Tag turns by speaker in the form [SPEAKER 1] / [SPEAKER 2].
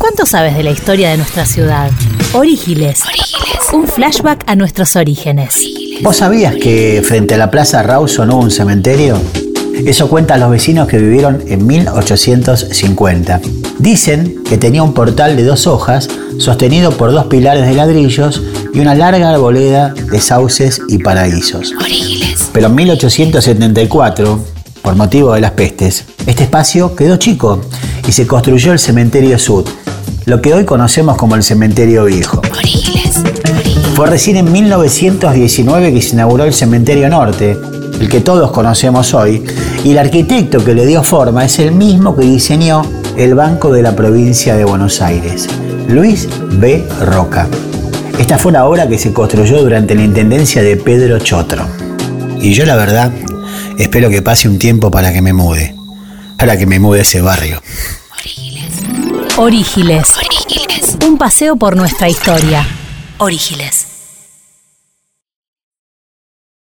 [SPEAKER 1] ¿Cuánto sabes de la historia de nuestra ciudad? Orígiles. Un flashback a nuestros orígenes.
[SPEAKER 2] ¿Vos sabías que frente a la Plaza Rawson hubo un cementerio? Eso cuentan los vecinos que vivieron en 1850. Dicen que tenía un portal de 2 hojas sostenido por 2 pilares de ladrillos y una larga arboleda de sauces y paraísos. Pero en 1874, por motivo de las pestes, este espacio quedó chico y se construyó el Cementerio Sud, lo que hoy conocemos como el Cementerio Viejo. Fue recién en 1919 que se inauguró el Cementerio Norte, el que todos conocemos hoy, y el arquitecto que le dio forma es el mismo que diseñó el Banco de la Provincia de Buenos Aires, Luis B. Roca. Esta fue una obra que se construyó durante la intendencia de Pedro Chotro. Y yo, la verdad, espero que pase un tiempo para que me mude a ese barrio.
[SPEAKER 1] Orígiles. Un paseo por nuestra historia. Orígiles.